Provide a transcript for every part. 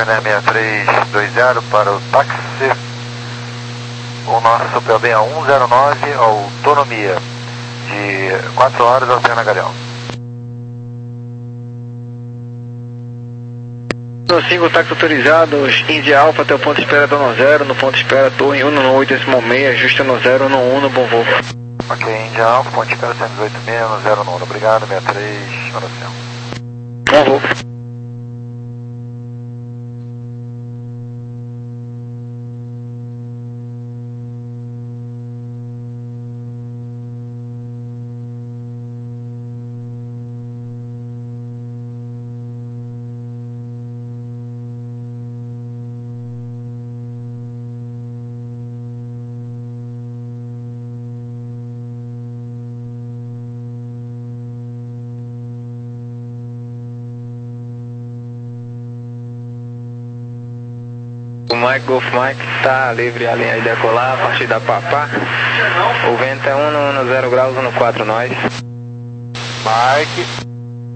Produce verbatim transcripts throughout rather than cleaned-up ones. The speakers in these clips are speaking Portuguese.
China seis três dois zero para o táxi. O nosso P O B é um zero nove, autonomia de quatro horas ao Serra Galeão. No cinco, táxi autorizados, Índia Alfa até o ponto de espera do no zero, no ponto de espera Torre um no oito, decimal seis, ajuste no zero no um no bom voo. Ok, Índia Alfa, ponto de espera cento e dezoito seis, no zero no um, obrigado, sessenta e três, oração. Bom voo. O Mike Golf Mike está livre a linha de decolar a partir da Papá. O vento é um no, no zero graus, um no quatro nós. Mike.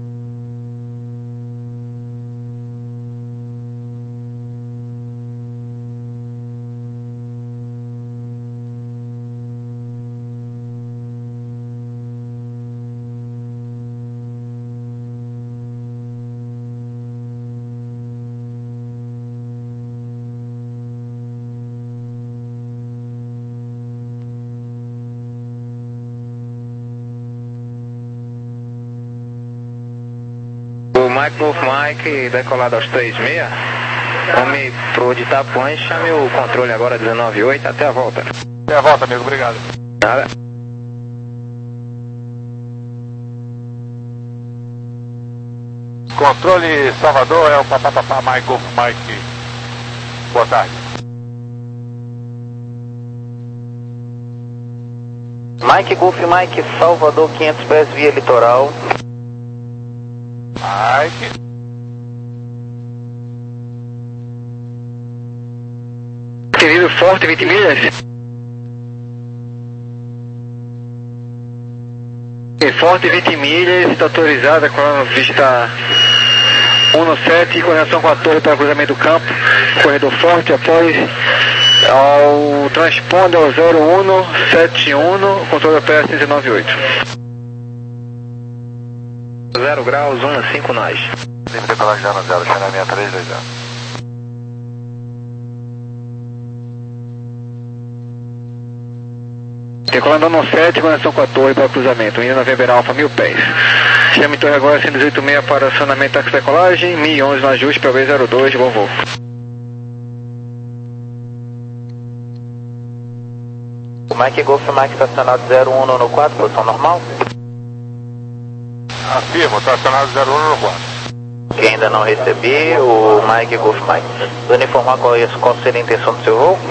O Mike Golf Mike decolado aos três seis. Vamos pro de Itapuã, chame o controle agora dezenove oito, até a volta. Até a volta, amigo, obrigado. Nada. Controle Salvador, é o papapá Mike Golf Mike. Boa tarde. Mike Golf Mike, Salvador, quinhentos pés via litoral. Mike. Querido forte, vinte milhas. Forte, vinte milhas, está autorizada com a vista um no sete, com relação com a torre para cruzamento do campo. Corredor forte, após ao transponder ao zero um sete um, controle opera dezenove oito. zero graus, um cinco nós. Livre decolagem já no zero, China seis três dois zero. Decolando no sete, conexão com a torre para cruzamento, indo na Weber Alfa, mil pés. Chame torre agora cento e dezoito seis para acionamento táxi decolagem, mil e onze no ajuste para B zero dois, bom voo. O Mike Golf Mike estacionado zero um no quatro, posição normal? Afirmo, estacionado zero um no quatro. Que ainda não recebi, o Mike Golf Mike. Vou informar qual, é, qual seria a intenção do seu voo?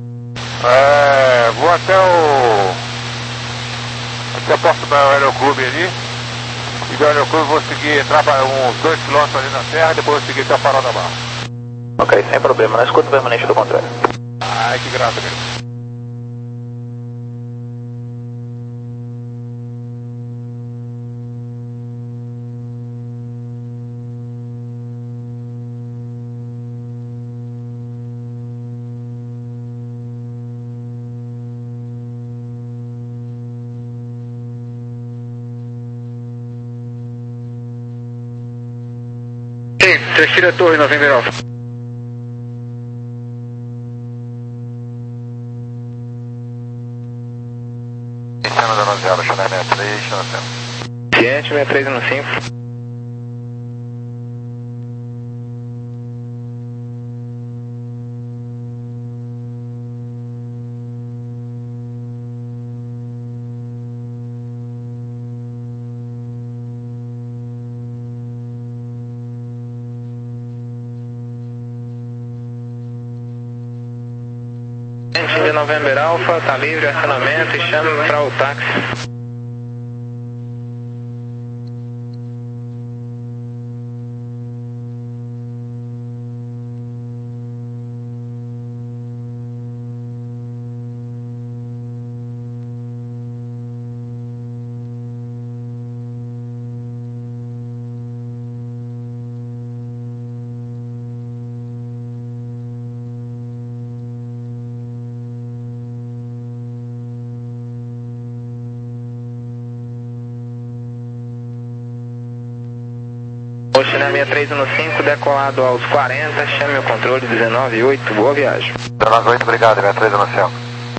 É, vou até o... até a porta do aeroclube ali. E do aeroclube vou seguir, entrar para uns dois quilômetros ali na serra, depois vou seguir até o farol da barra. Ok, sem problema, não escuta permanente do contrário. Ai, que graça, amigo. Transfira a torre, November Alpha. Iniciando da zero, China seis três, China seis. Ciente, sessenta e três no cinco. De November Alpha, está livre, acionamento e chame para o táxi. Oceanária seis três um cinco, decolado aos quarenta, chame o controle dezenove oito, boa viagem. dezenove oito, obrigado, seis três um cinco.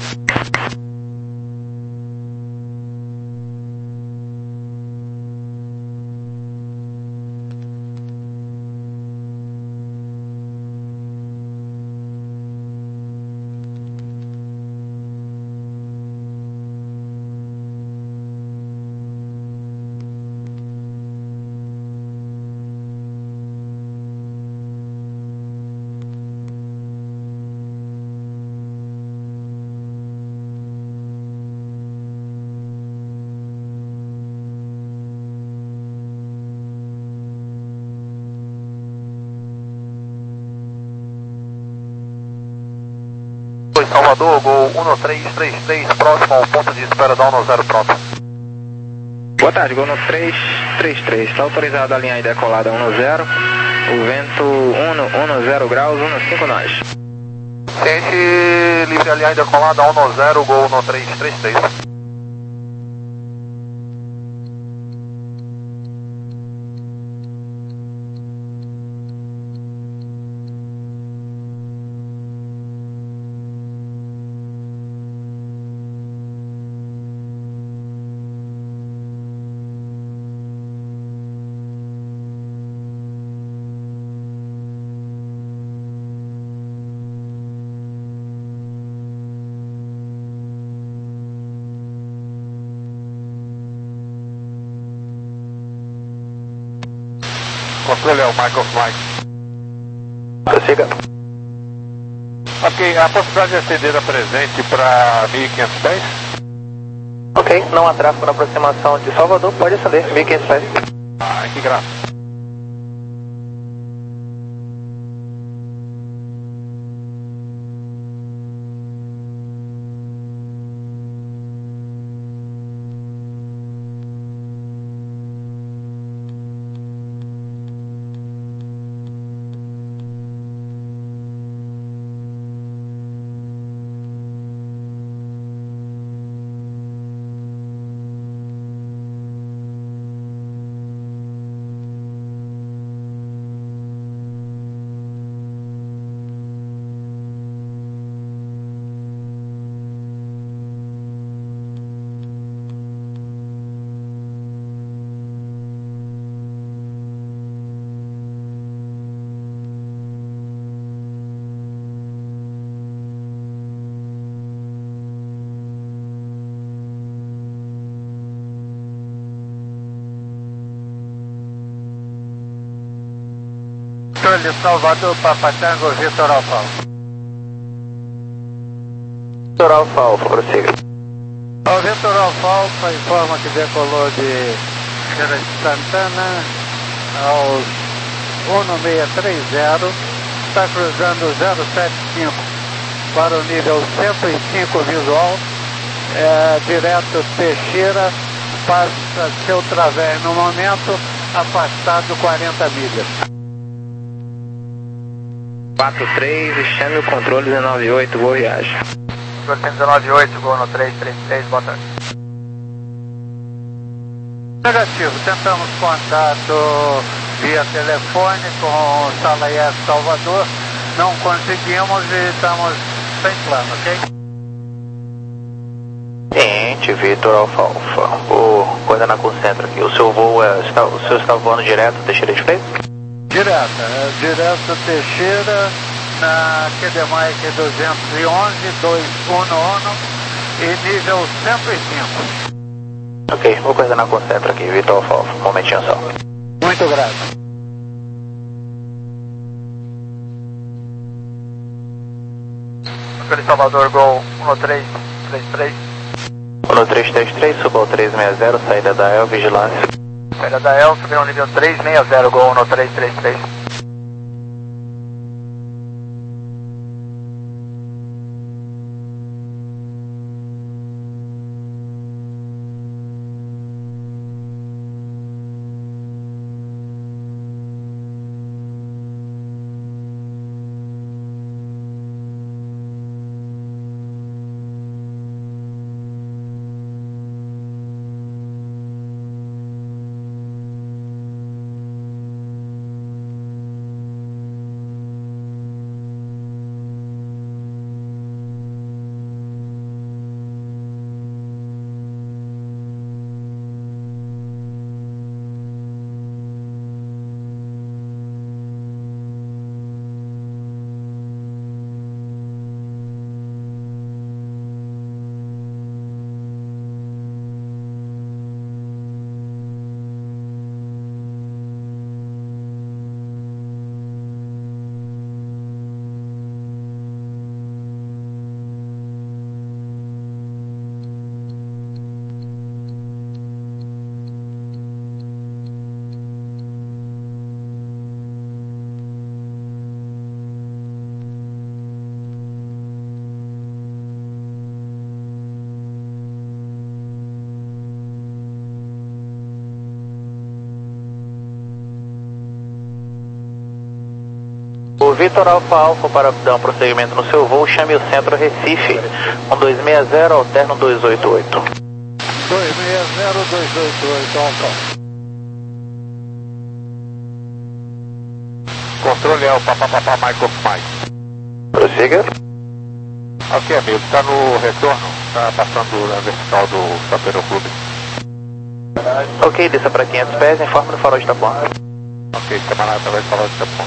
Salvador, Gol um três três três, próximo ao ponto de espera da um zero, pronto. Boa tarde, Gol um três três três, está autorizado a linha aí decolada um zero, o vento um zero graus, um cinco nós. Ciente, livre a linha decolada um zero, Gol um três três três. Controle é o Michael Flight. Prossiga. Ok, a possibilidade de acender a presente para mil e quinhentos pés? Ok, não há tráfego na aproximação de Salvador, pode acender, mil e quinhentos pés. Ai, que graça. Controle Salvador, Papa Tango, Vitor Alfa. Vitor Alfa Alfa, prossiga. O Vitor Alfa informa que decolou de Feira de Santana aos um seis três zero, está cruzando o zero sete cinco para o nível cento e cinco visual, é, direto Teixeira, passa seu través no momento, afastado quarenta milhas. quatro três e chame o controle dezenove oito, boa viagem. Controle dezenove oito, Gol no três três três, boa tarde. Negativo, tentamos contato via telefone com o Salaier Salvador, não conseguimos e estamos sem plano, ok? Ciente, Vitor Alfa Alfa. Vou coordenar com o centro aqui. O seu voo é. Está, o seu está voando direto, Teixeira de Freitas? Direta, é, direto Teixeira, na Q D M I duzentos e onze, dois um um e nível cento e cinco. Ok, vou coordenar com o centro aqui, Vitor Alfa Alfa. Um momentinho só. Muito grato. Controle Salvador, Gol um três três três. um três três três, suba ao três seis zero, saída da El, vigilância. Saída da El, subindo ao nível três seis zero, Gol um três três três. Vitor Alfa Alfa, para dar um prosseguimento no seu voo, chame o centro Recife, um dois seis zero, alterno dois oito oito. dois seis zero, dois oito oito, Alfa. Controle é o papapá Mike of Mike. Prossiga. Ok, amigo, está no retorno, está passando na vertical do Sapero Clube. Ok, desça para quinhentos pés, informe no farol de Itapuã. Ok, camarada, através do farol de Itapuã.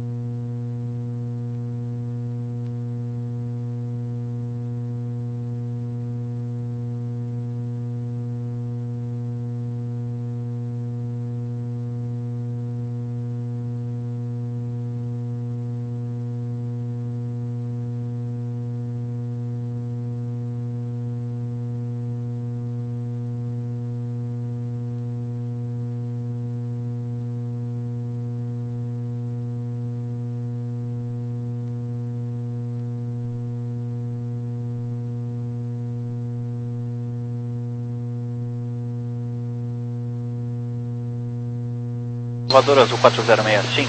Voador Azul quatro zero seis cinco.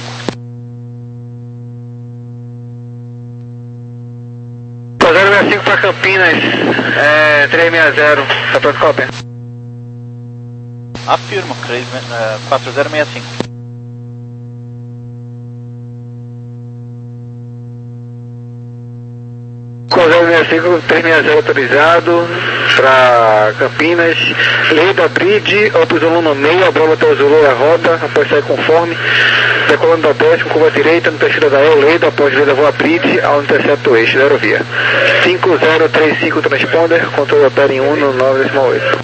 quatro zero seis cinco para Campinas, é, três seis zero, tá pronto, cópia? Afirmo, quatro zero seis cinco. quatro zero seis cinco, três seis zero autorizado para Campinas, Leda Bridge, Opus Zulu no meio, Bravo Hotel Zulu a rota, após sair conforme, decolando da décima, curva direita, no perfil da El Leda, após Leda voa Bridge, ao intercepto o eixo da aerovia. cinco zero três cinco transponder, controle opera em um no nove oito.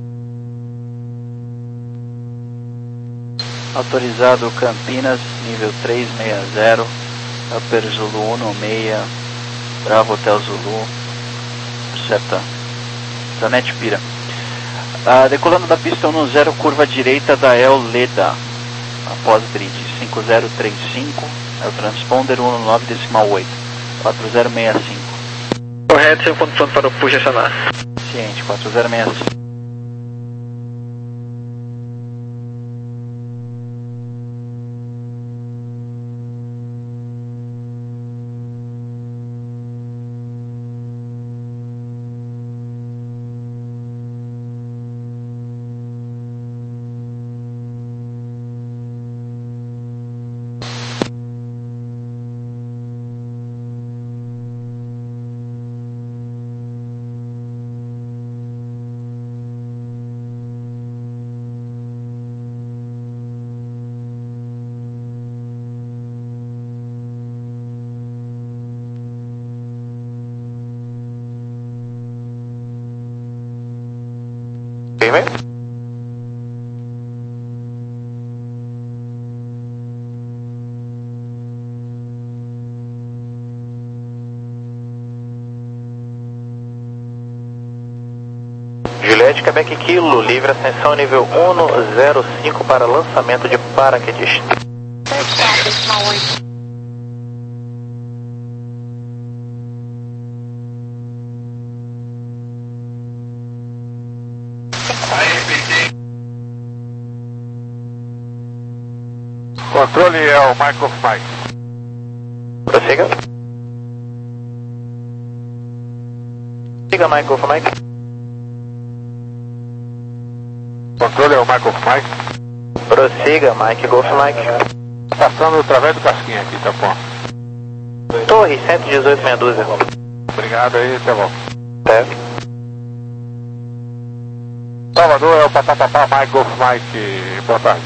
Autorizado Campinas, nível três seis zero, Upper Zulu um no meio, Bravo Hotel Zulu, certa. Zanet Pira. Ah, decolando da pista um no zero, curva direita da El Leda, após bridge, cinco zero três cinco, é o transponder um no nove oito, quatro zero seis cinco. Correto, sem condição para o push acionar. Ciente, quatro zero seis cinco. Firme. Juliette, Quebec Kilo, livre ascensão nível um zero cinco para lançamento de paraquedista. Controle é o Mike of Mike. Prossiga. Siga Mike of Mike. Controle é o Mike of Mike. Prossiga Mike Golf Mike. Passando através do casquinho aqui, tá bom. Torre cento e dezoito meia dúzia. Obrigado aí, até logo. Certo. Salvador é o papapá Mike Golf Mike. Boa tarde.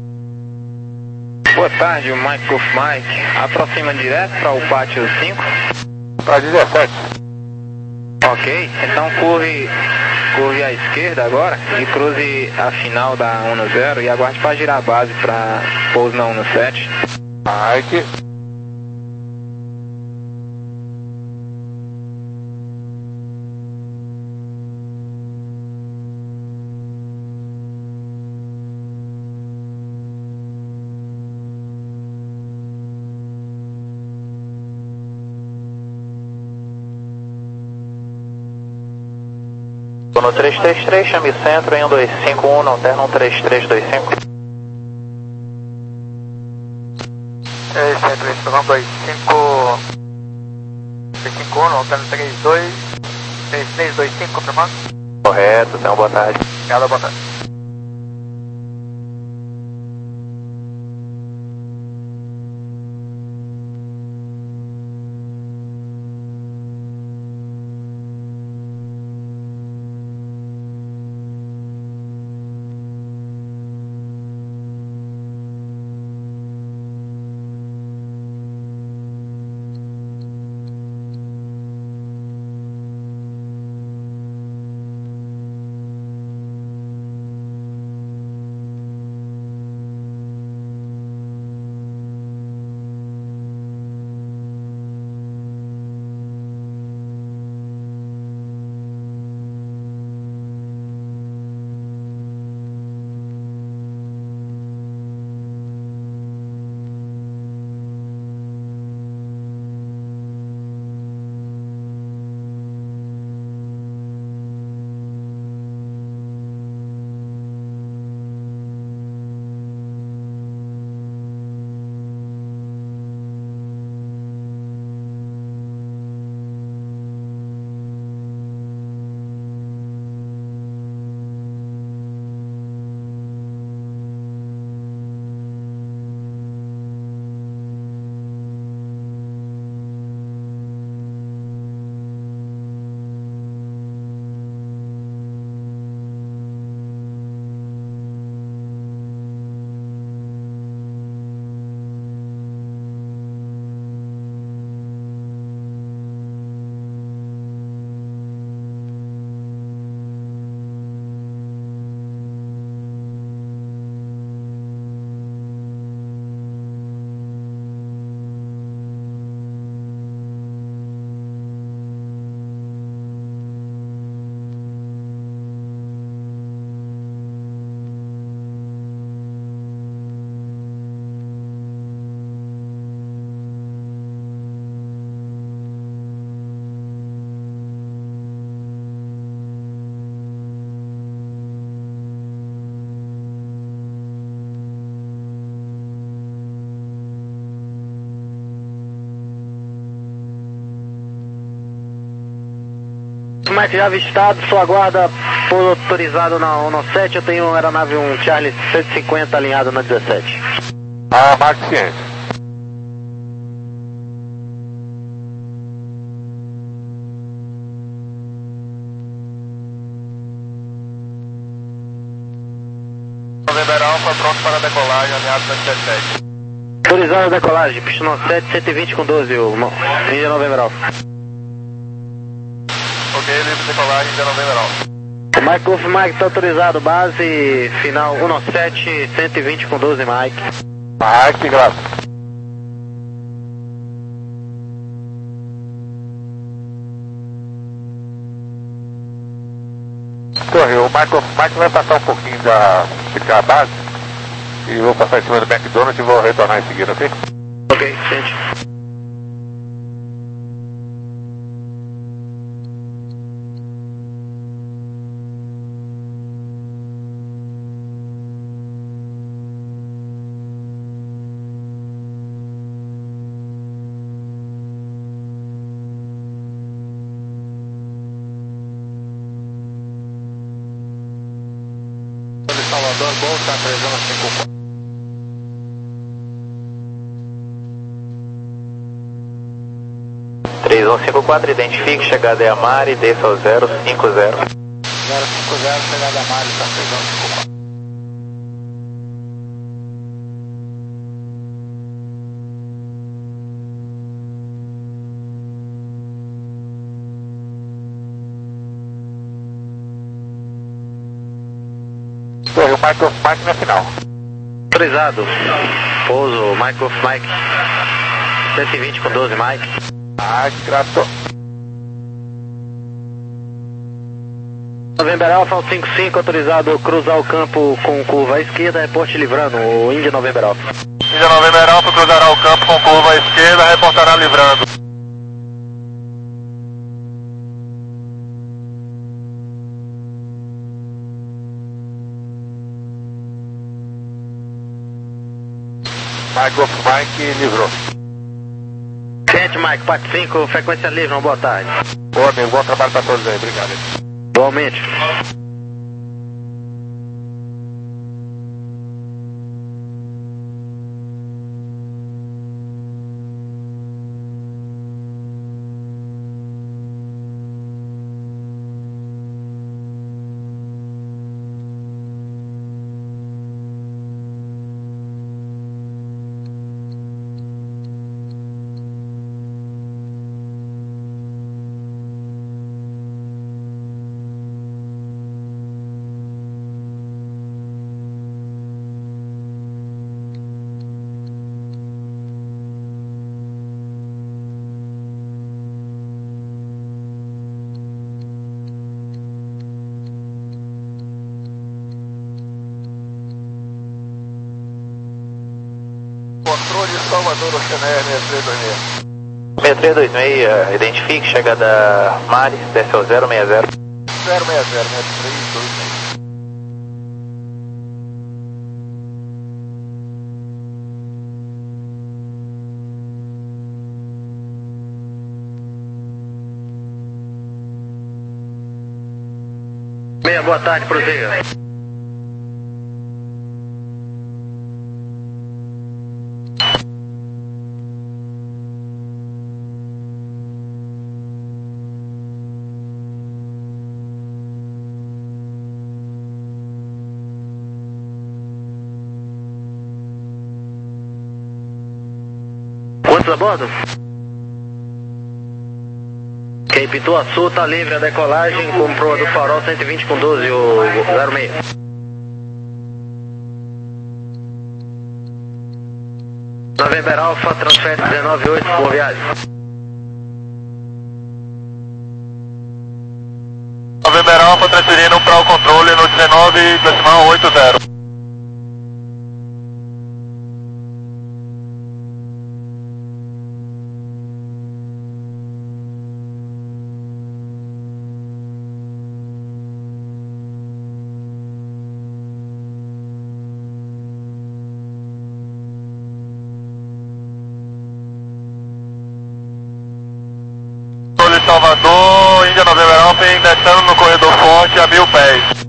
Boa tarde, o Mike Golf Mike. Aproxima direto para o pátio cinco. Para dezessete. Ok, então curve, curve à esquerda agora e cruze a final da um zero e aguarde para girar a base para pouso na um sete. Mike. No três três três, chame o centro em um dois cinco um, alterna um três três dois cinco. É, centro Pegamos dois cinco três cinco um, alterno três dois três três dois cinco, confirmando. Correto, tenha uma boa tarde. Obrigado, boa tarde. Mike já avistado, sua guarda por autorizado na um sete, eu tenho uma aeronave um Charlie cento e cinquenta alinhado na dezessete. Ah, Mark ciente. November Alpha, pronto para decolagem, alinhado na dezessete. Autorizado a decolagem, pista um sete, cento e vinte com doze, o Índia November Alpha. Ok, livre decolagem, Índia November Alpha. O Mike Golf Mike está autorizado, base final um sete, cento e vinte com doze, Mike. Mike, graças. Torre, o Mike, Mike vai passar um pouquinho da ficar a base e vou passar em cima do McDonald's e vou retornar em seguida, ok? Ok, gente. Salvador, Bolsa, três um cinco quatro. três um cinco quatro, identifique, chegada é a Mari, desça ao zero cinco zero. zero cinco zero, chegada a Mari, tá três um cinco quatro. Torre, o Mike of Mike na final. Autorizado. Pouso, Mike Golf Mike. cento e vinte com doze, Mike. Ah, grato. November Alpha cinco cinco, autorizado cruzar o campo com curva à esquerda, reporte livrando, o Índia November Alpha. Índia November Alpha cruzará o campo com curva à esquerda, reportará livrando. Mike of Mike livrou. Ciente, Mike, parte cinco, frequência livre, uma boa tarde. Ô amigo, bom trabalho pra todos aí, obrigado. Igualmente. Controle Salvador, Oceanair seis três dois seis. seis três dois seis, identifique, chegada Mari, desce ao zero seis zero. zero seis zero, seis três dois seis. Meia, boa tarde, prossiga. Quantos a bordo? Quem Pituaçu tá livre a decolagem com proa do farol cento e vinte com doze, o zero seis. November Alpha, transfere dezenove oito, boa viagem. November Alpha transferindo para o controle no dezenove decimal oito zero. Salvador, Índia November Alpha, descendo no corredor forte a mil pés.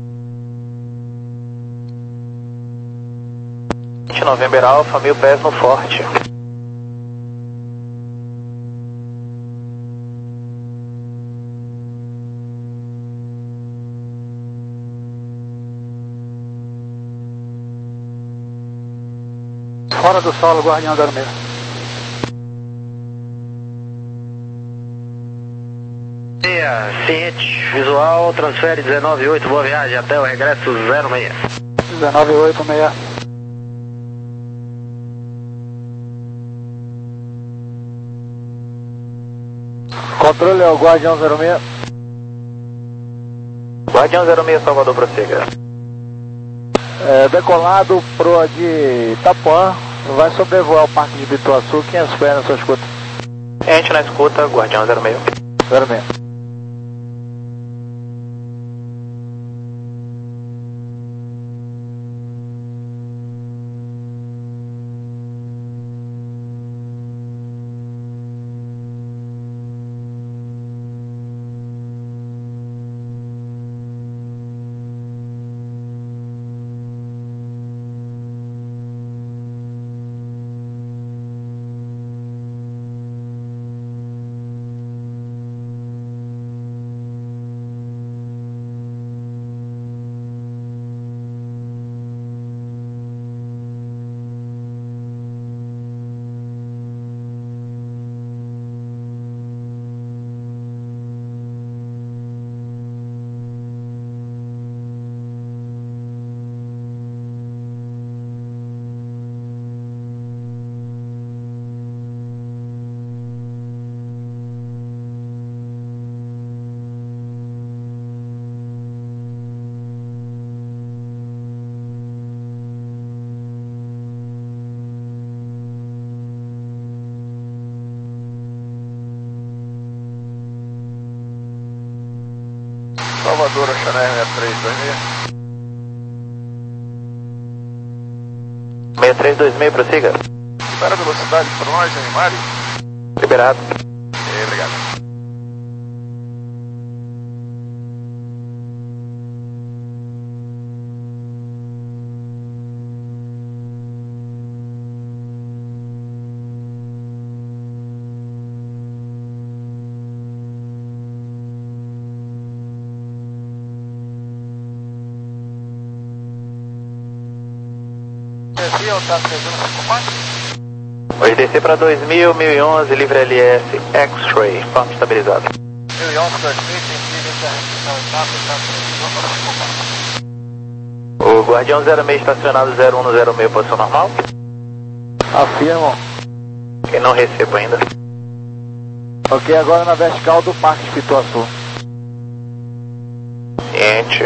November Alpha, mil pés no forte. Fora do solo, Guardião zero seis. Ciente, visual, transfere dezenove oito, boa viagem, até o regresso zero seis. dezenove oito seis. Controle é o Guardião zero seis. Guardião zero seis, Salvador, prossiga. É, decolado, proa de Itapuã, vai sobrevoar o Parque de Pituaçu, quinhentos pés na sua escuta. Gente na escuta, Guardião zero seis. zero seis. Salvador, Oceanair seis três dois seis. seis três dois seis, prossiga. Espera a velocidade para nós, Mari. Liberado. É, obrigado. Hoje descer para dois mil, mil e onze, livre L S, X-Ray, forma estabilizado. mil e onze, dois mil, sentido, O Guardião zero seis estacionado zero um no zero seis, posição normal. Afirmo. E não recebo ainda. Ok, agora na vertical do Parque de Pituaçu. Ciente.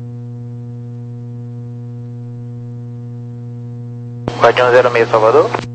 Guardião zero seis, Salvador.